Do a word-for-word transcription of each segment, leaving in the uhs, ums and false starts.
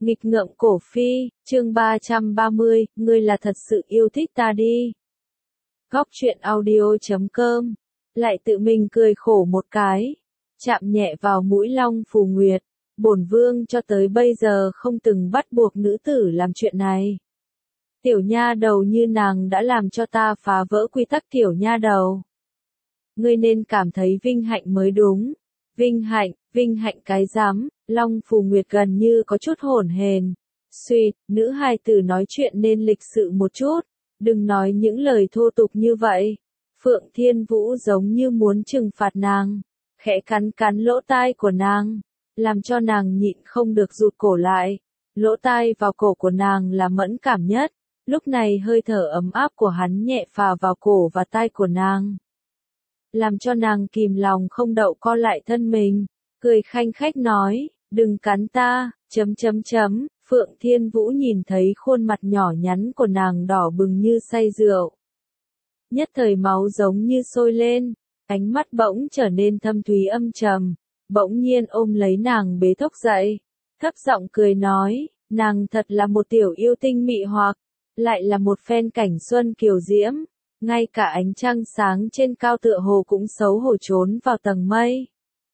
Nghịch ngợm cổ phi, chương ba trăm ba mươi, ngươi là thật sự yêu thích ta đi. Góc truyện audio chấm com, lại tự mình cười khổ một cái, chạm nhẹ vào mũi Long Phù Nguyệt, bổn vương cho tới bây giờ không từng bắt buộc nữ tử làm chuyện này. Tiểu nha đầu như nàng đã làm cho ta phá vỡ quy tắc tiểu nha đầu. Ngươi nên cảm thấy vinh hạnh mới đúng. Vinh hạnh, vinh hạnh cái rắm, Long Phù Nguyệt gần như có chút hổn hển. Suýt, nữ hài tử nói chuyện nên lịch sự một chút, đừng nói những lời thô tục như vậy. Phượng Thiên Vũ giống như muốn trừng phạt nàng, khẽ cắn cắn lỗ tai của nàng, làm cho nàng nhịn không được rụt cổ lại. Lỗ tai vào cổ của nàng là mẫn cảm nhất, lúc này hơi thở ấm áp của hắn nhẹ phà vào cổ và tai của nàng, làm cho nàng kìm lòng không đậu co lại thân mình, cười khanh khách nói, đừng cắn ta, chấm chấm chấm, Phượng Thiên Vũ nhìn thấy khuôn mặt nhỏ nhắn của nàng đỏ bừng như say rượu. Nhất thời máu giống như sôi lên, ánh mắt bỗng trở nên thâm thúy âm trầm, bỗng nhiên ôm lấy nàng bế thốc dậy, thấp giọng cười nói, nàng thật là một tiểu yêu tinh mị hoặc, lại là một phen cảnh xuân kiều diễm. Ngay cả ánh trăng sáng trên cao tựa hồ cũng xấu hổ trốn vào tầng mây.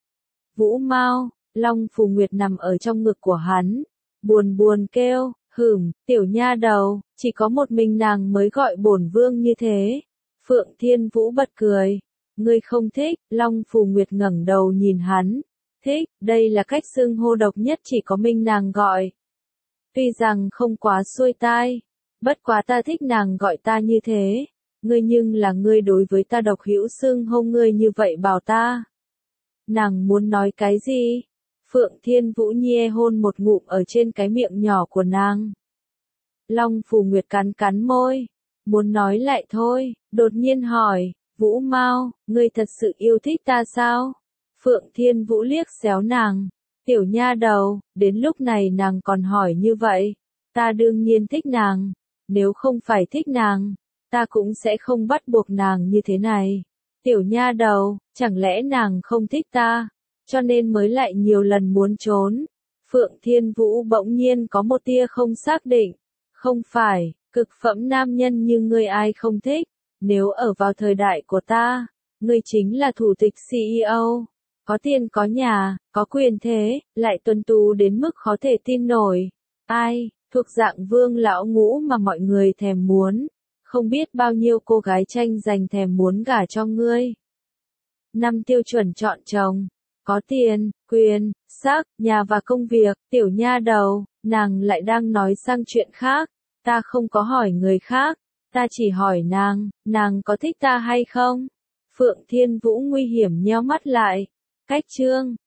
Vũ Mao, Long Phù Nguyệt nằm ở trong ngực của hắn, buồn buồn kêu, hửm, tiểu nha đầu, chỉ có một mình nàng mới gọi bổn vương như thế. Phượng Thiên Vũ bật cười, ngươi không thích, Long Phù Nguyệt ngẩng đầu nhìn hắn, thích, đây là cách xưng hô độc nhất chỉ có mình nàng gọi. Tuy rằng không quá xuôi tai, bất quá ta thích nàng gọi ta như thế. Ngươi nhưng là ngươi đối với ta độc hữu xưng hô ngươi như vậy bảo ta. Nàng muốn nói cái gì? Phượng Thiên Vũ nhie hôn một ngụm ở trên cái miệng nhỏ của nàng. Long Phù Nguyệt cắn cắn môi, muốn nói lại thôi, đột nhiên hỏi, Vũ Mao, ngươi thật sự yêu thích ta sao? Phượng Thiên Vũ liếc xéo nàng, tiểu nha đầu, đến lúc này nàng còn hỏi như vậy, ta đương nhiên thích nàng, nếu không phải thích nàng, ta cũng sẽ không bắt buộc nàng như thế này. Tiểu nha đầu, chẳng lẽ nàng không thích ta, cho nên mới lại nhiều lần muốn trốn. Phượng Thiên Vũ bỗng nhiên có một tia không xác định. Không phải, cực phẩm nam nhân như ngươi ai không thích, nếu ở vào thời đại của ta, ngươi chính là thủ tịch xê e ô, có tiền có nhà, có quyền thế, lại tuân tú đến mức khó thể tin nổi. Ai, thuộc dạng vương lão ngũ mà mọi người thèm muốn. Không biết bao nhiêu cô gái tranh giành thèm muốn gả cho ngươi. Năm tiêu chuẩn chọn chồng, có tiền, quyền, sắc, nhà và công việc, tiểu nha đầu, nàng lại đang nói sang chuyện khác, ta không có hỏi người khác, ta chỉ hỏi nàng, nàng có thích ta hay không? Phượng Thiên Vũ nguy hiểm nheo mắt lại, cách chương,